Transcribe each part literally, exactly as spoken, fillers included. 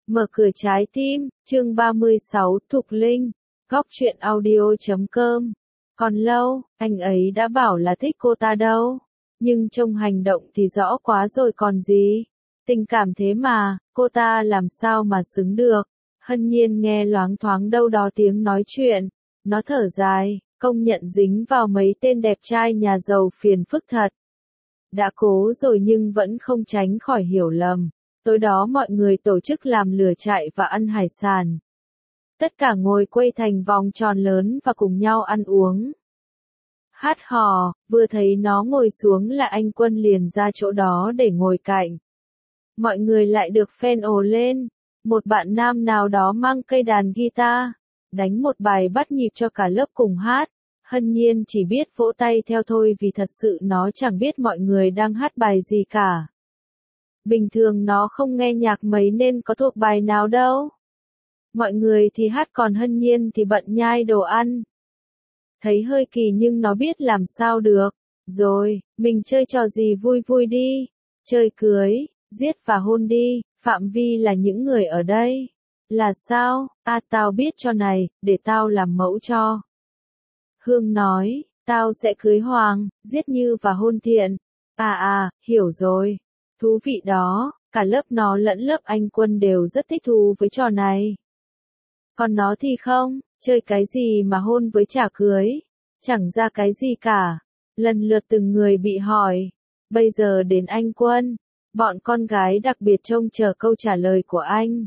Mở cửa trái tim, chương ba mươi sáu, Thục Linh, góc truyện audio chấm com. Còn lâu, anh ấy đã bảo là thích cô ta đâu. Nhưng trong hành động thì rõ quá rồi còn gì. Tình cảm thế mà, cô ta làm sao mà xứng được. Hân Nhiên nghe loáng thoáng đâu đó tiếng nói chuyện. Nó thở dài, công nhận dính vào mấy tên đẹp trai nhà giàu phiền phức thật. Đã cố rồi nhưng vẫn không tránh khỏi hiểu lầm. Tối đó mọi người tổ chức làm lửa trại và ăn hải sản. Tất cả ngồi quây thành vòng tròn lớn và cùng nhau ăn uống. Hát hò, vừa thấy nó ngồi xuống là anh Quân liền ra chỗ đó để ngồi cạnh. Mọi người lại được phen ồ lên. Một bạn nam nào đó mang cây đàn guitar, đánh một bài bắt nhịp cho cả lớp cùng hát. Hân Nhiên chỉ biết vỗ tay theo thôi vì thật sự nó chẳng biết mọi người đang hát bài gì cả. Bình thường nó không nghe nhạc mấy nên có thuộc bài nào đâu. Mọi người thì hát còn Hân Nhiên thì bận nhai đồ ăn. Thấy hơi kỳ nhưng nó biết làm sao được. Rồi, mình chơi trò gì vui vui đi. Chơi cưới, giết và hôn đi, phạm vi là những người ở đây. Là sao? À tao biết trò này, để tao làm mẫu cho. Hương nói, tao sẽ cưới Hoàng, giết Như và hôn Thiện. À à, hiểu rồi. Thú vị đó, cả lớp nó lẫn lớp anh Quân đều rất thích thú với trò này. Còn nó thì không, chơi cái gì mà hôn với chả cưới, chẳng ra cái gì cả. Lần lượt từng người bị hỏi. Bây giờ đến anh Quân, bọn con gái đặc biệt trông chờ câu trả lời của anh.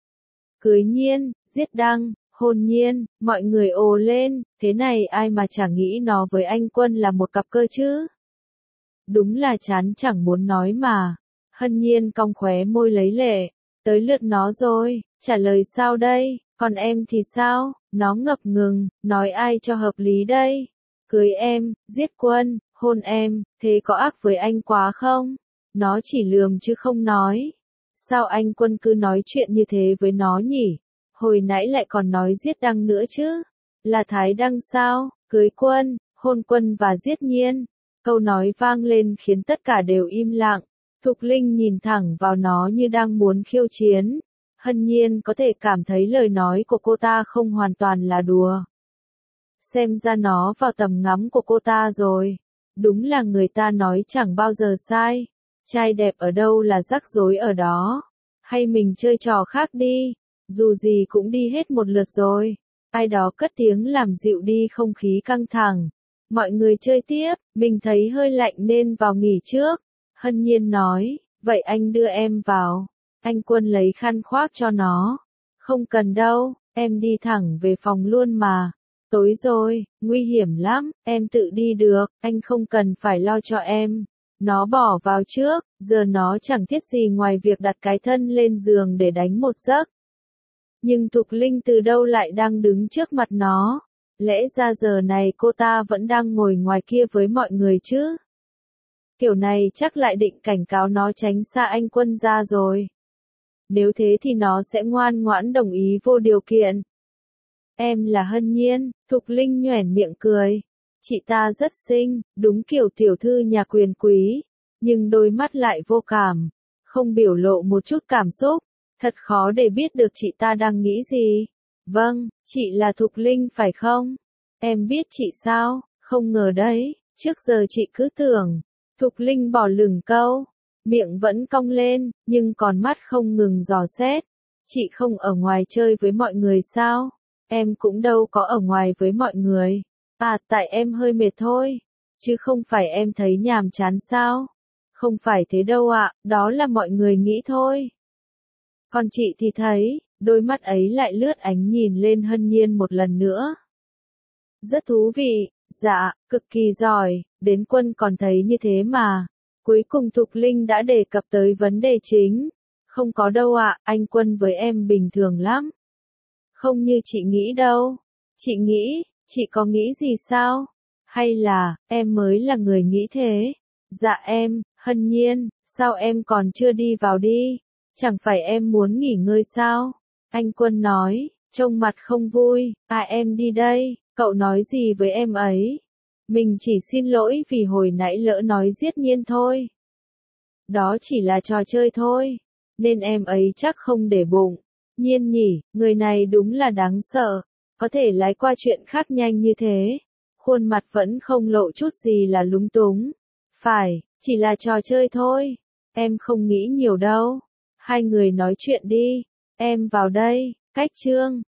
Cưới Nhiên, giết Đăng, hôn Nhiên, mọi người ồ lên, thế này ai mà chả nghĩ nó với anh Quân là một cặp cơ chứ. Đúng là chán chẳng muốn nói mà. Hân Nhiên cong khóe môi lấy lệ. Tới lượt nó rồi, trả lời sao đây, còn em thì sao? Nó ngập ngừng, nói ai cho hợp lý đây? Cưới em, giết Quân, hôn em, thế có ác với anh quá không? Nó chỉ lườm chứ không nói. Sao anh Quân cứ nói chuyện như thế với nó nhỉ? Hồi nãy lại còn nói giết Đăng nữa chứ? Là Thái Đăng sao? Cưới Quân, hôn Quân và giết Nhiên. Câu nói vang lên khiến tất cả đều im lặng. Thục Linh nhìn thẳng vào nó như đang muốn khiêu chiến. Hân Nhiên có thể cảm thấy lời nói của cô ta không hoàn toàn là đùa. Xem ra nó vào tầm ngắm của cô ta rồi. Đúng là người ta nói chẳng bao giờ sai. Trai đẹp ở đâu là rắc rối ở đó. Hay mình chơi trò khác đi. Dù gì cũng đi hết một lượt rồi. Ai đó cất tiếng làm dịu đi không khí căng thẳng. Mọi người chơi tiếp, mình thấy hơi lạnh nên vào nghỉ trước. Hân Nhiên nói, vậy anh đưa em vào. Anh Quân lấy khăn khoác cho nó. Không cần đâu, em đi thẳng về phòng luôn mà. Tối rồi, nguy hiểm lắm, em tự đi được, anh không cần phải lo cho em. Nó bỏ vào trước, giờ nó chẳng thiết gì ngoài việc đặt cái thân lên giường để đánh một giấc. Nhưng Thục Linh từ đâu lại đang đứng trước mặt nó? Lẽ ra giờ này cô ta vẫn đang ngồi ngoài kia với mọi người chứ? Kiểu này chắc lại định cảnh cáo nó tránh xa anh Quân ra rồi. Nếu thế thì nó sẽ ngoan ngoãn đồng ý vô điều kiện. Em là Hân Nhiên, Thục Linh nhoẻn miệng cười. Chị ta rất xinh, đúng kiểu tiểu thư nhà quyền quý, nhưng đôi mắt lại vô cảm, không biểu lộ một chút cảm xúc. Thật khó để biết được chị ta đang nghĩ gì. Vâng, chị là Thục Linh phải không? Em biết chị sao? Không ngờ đấy, trước giờ chị cứ tưởng. Thục Linh bỏ lửng câu, miệng vẫn cong lên, nhưng còn mắt không ngừng dò xét. Chị không ở ngoài chơi với mọi người sao? Em cũng đâu có ở ngoài với mọi người. À, tại em hơi mệt thôi. Chứ không phải em thấy nhàm chán sao? Không phải thế đâu ạ, đó là mọi người nghĩ thôi. Còn chị thì thấy, đôi mắt ấy lại lướt ánh nhìn lên Hân Nhiên một lần nữa. Rất thú vị, dạ, cực kỳ giỏi, đến Quân còn thấy như thế mà. Cuối cùng Thục Linh đã đề cập tới vấn đề chính. Không có đâu ạ, anh Quân với em bình thường lắm. Không như chị nghĩ đâu. Chị nghĩ, chị có nghĩ gì sao? Hay là, em mới là người nghĩ thế? Dạ em, Hân Nhiên, sao em còn chưa đi vào đi? Chẳng phải em muốn nghỉ ngơi sao? Anh Quân nói, trông mặt không vui. À em đi đây, cậu nói gì với em ấy? Mình chỉ xin lỗi vì hồi nãy lỡ nói giết Nhiên thôi. Đó chỉ là trò chơi thôi, nên em ấy chắc không để bụng. Nhiên nhỉ, người này đúng là đáng sợ, có thể lái qua chuyện khác nhanh như thế. Khuôn mặt vẫn không lộ chút gì là lúng túng. Phải, chỉ là trò chơi thôi. Em không nghĩ nhiều đâu. Hai người nói chuyện đi. Em vào đây, cách Trương.